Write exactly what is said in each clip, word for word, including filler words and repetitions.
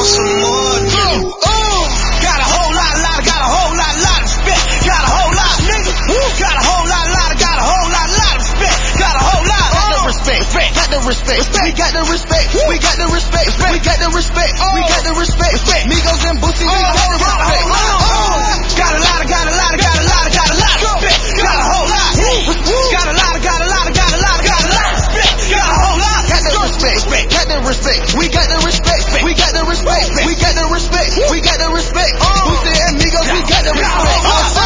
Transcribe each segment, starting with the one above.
want some more, nigga. Oh, oh. Got a whole lot, lot, got a whole lot, lot of respect. Got a whole lot, nigga. Woo. Got a whole lot, lot, got a whole lot, lot of respect. Got a whole lot. Got the respect, respect, got the respect, respect. We got the respect, we got the respect, respect. We got the respect, we got the respect, respect. Migos and Boosie, we got the respect. Oh, got a lot, got a lot, got a lot, got a lot of respect. Got a whole lot. Got a lot, got a lot, got a lot, got a lot of respect. Got a whole lot. Got the respect, respect, got the respect. We got the respect, we got the respect, we got the respect, we got the respect. Boosie and Migos, we got the respect.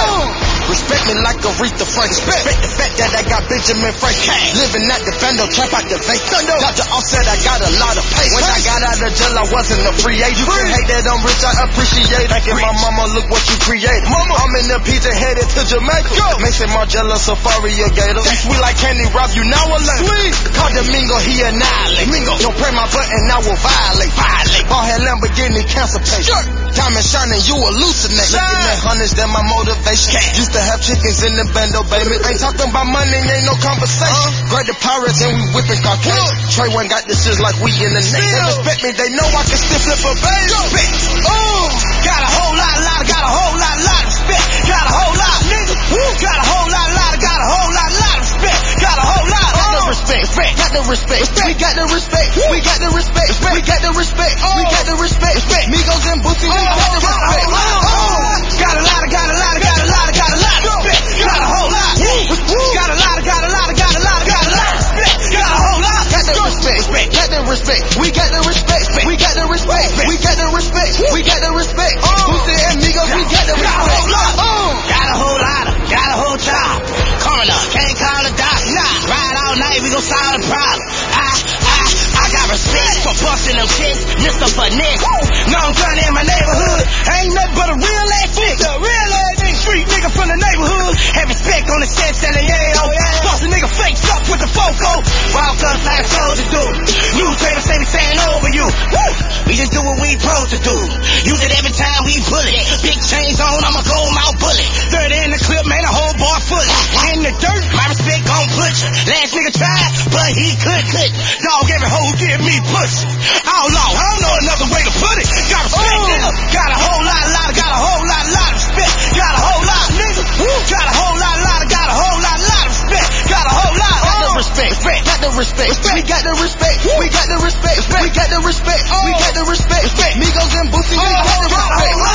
Respect me like Aretha Franklin. Respect the fact that I got Benjamin Franklin. Living at the bando, trap out the bank. Doctor Offset, I got a lot of pay. When I got out of jail, I wasn't a free agent. You can hate that I'm rich, I appreciate. Thanking my mama, look what you created. Mama, I'm in the P J headed to Jamaica. Go. Mason Margiela, Safari, a gator. Sweet like Candy Rob, you now a lame. Sweet. Call Domingo, he annihilate. Mingo, don't pray my button, I will violate. Violate. Ball head Lamborghini, cancer patient. Sure. Diamond shining, you hallucinate. Looking at hundreds, that my motivation. Cash. Used to have chickens in the bando, baby. Ain't talking about money, ain't no conversation. Uh, Great the pirates and we whipping Caucasian. Trey one got this shit like we in the neck. They respect me, they know I can still flip a baby. Respect. Oh, got a whole lot, lot, got a whole lot, lot of respect. Got a whole lot, nigga. Woo. Got a whole lot, lot, got a whole lot, lot of respect. Got a whole lot. Got the respect, respect, got the respect. We got the respect, we got the respect, we got the respect, we got the respect, respect. Migos and Boosie, we got the respect. Oh, got a lot, got a lot, got a lot, got a lot of respect. Got a whole lot. Got a lot, got a lot, got a lot, got a lot of respect. Got a whole lot. Got the respect, respect, got the respect. We got the respect, we got the respect, we got the respect, we got the respect. Boosie and Migos, we got the respect. Oh, got a whole lot, got a whole job. Coroner, can't call a doc. Nah, ride all night, we gon' solve the problem. I, I, I got respect for busting them shits, Mister Finesse. Known gun in my neighborhood, ain't nothing but a real ass nigga. Real ass nigga, street nigga from the neighborhood. Have respect on the set, selling yeah, oh yeah. Boss a nigga fakes up with the foco. Wild guns like soldiers do. New traders say we standing over you. Woo! We just do what we supposed to do. Use it every time we pull it. Big chains on, I'm a gold mouth bullet. Third in the clip, man, a whole bar fully. In the dirt, my respect gon' put you. Last nigga tried, but he could, could. Dog, every hoe give me pussy. Outlaw, I don't know another way to put it. Got respect, oh. Nigga. Got a whole lot, lot, got a whole lot, lot of respect. Got a whole lot, nigga. Woo. Got a whole lot, lot, got a whole lot, lot of respect. Got a whole lot. Got the respect, respect, got the respect, respect. We got the respect, we got the respect, respect. We got the respect, oh. We got the respect, respect. Migos and Boosie, we got the respect. Oh.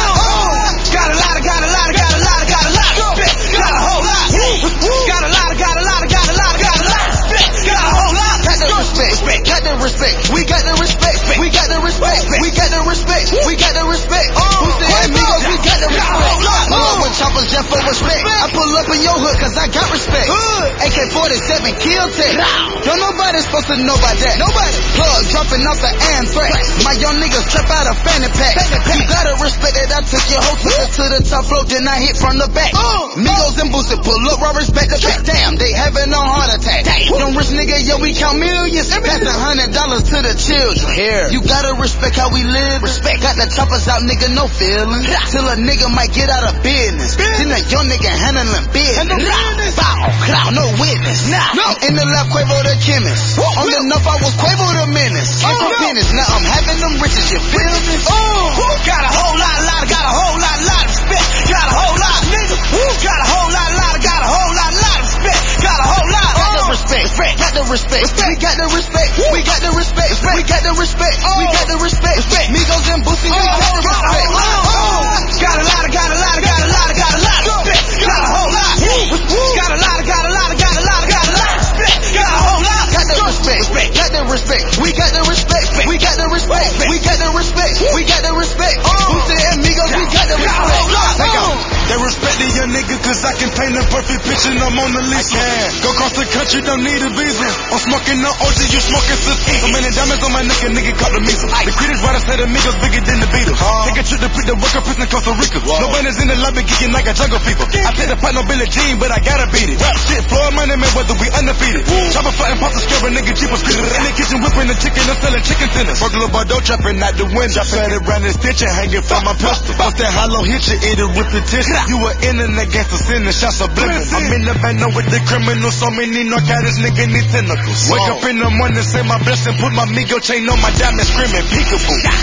Got a lot, got a lot, got a lot, got a lot of respect. Got a whole lot. Got a lot, got a lot, got a lot, got a lot of respect. Got a whole lot. Got the respect, respect, got the respect. We got the respect, we got the respect, we got the respect, we got the respect. Boosie and Migos, we got the respect. Pull up with choppers just for respect. I pull up in your hood cause I got respect. A K forty-seven, kill tech. Don't nobody supposed to know about that. Nobody. Plug dropping off the anthrax. My young niggas trap out a fanny pack. You gotta respect that I took your whole ticket to the top floor, then I hit from the back. Migos and Boosie pull up, raw respect the back. Damn, they having a heart attack. Them rich nigga, yo, we count millions. Pass a hundred dollars to the children. Here. You gotta respect how we live. Respect. Got the choppers out, nigga, no feeling. Till a nigga might get out of business. Then a young nigga handling business. Bow, clout, no witness. Nah, no. I'm in the lab, Quavo the chemist. Whoa, on the enough, I was Quavo the menace. Came from business, now I'm having them riches, you feel me? Oh, got a whole lot, lot, got a whole lot, lot of respect. Got a whole lot, nigga. Got a whole lot, lot, got a whole lot, lot of respect. Got a whole lot. Got the respect, respect, got the respect, respect. We got the respect, we got the respect, respect. We got the respect, we got the respect, respect. Migos and Boosie, we got the respect. Oh, got a lot, got a lot, got a lot, got a lot of respect. Got a whole lot. Got a lot, got a lot, got a lot, got a lot of respect. Got a whole lot. Got the respect, respect, got the respect. We got the respect, we got the respect, we got the respect, we got the respect. Boosie and Migos, we got the respect. They respect the young nigga cause I can paint a perfect picture, I'm on the Lisa. Go across the country, don't need a visa. I'm smoking no O G, you smoking sister. So many diamonds on my neck, a nigga caught the measles. The critics writer said the Migos bigger than the Beatles. Take a trip to pick the work up in Costa Rica. No banners in the lobby geeking like a jungle fever. I take the pot, no Billie Jean, but I gotta beat it. Rap shit, Floyd money, man, whether we undefeated. Chopper fighting, pop the scare, a nigga cheap as creepers. In the kitchen whipping the chicken, I'm selling chicken tenders. Burglar Bordeaux trapping out the window. Fed around the stitch and hanging from my pistol. Bust that hollow hit you, it'll rip the tissue. You were internet gangster, sin and shots of blizzard. I'm in the band with the criminals, so many narcotics, nigga need tentacles. Wake up in the morning, say my blessing, put my Migo chain on my diamond, screaming peekaboo.